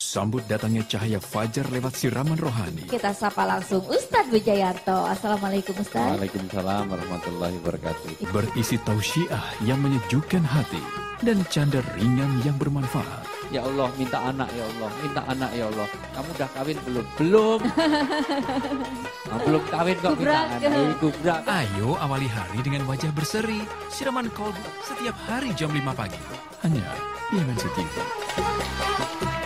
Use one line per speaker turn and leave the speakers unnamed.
Sambut datangnya cahaya fajar lewat siraman rohani.
Kita sapa langsung Ustadz Wijayanto. Assalamualaikum Ustadz.
Waalaikumsalam warahmatullahi wabarakatuh.
Berisi tausiah yang menyejukkan hati dan canda ringan yang bermanfaat.
Ya Allah, minta anak ya Allah, minta anak ya Allah. Kamu udah kawin belum? Belum. Belum kawin kok minta anak. Gubrak.
Ayo awali hari dengan wajah berseri. Siraman kolbu setiap hari jam 5 pagi. Hanya di MNC TV.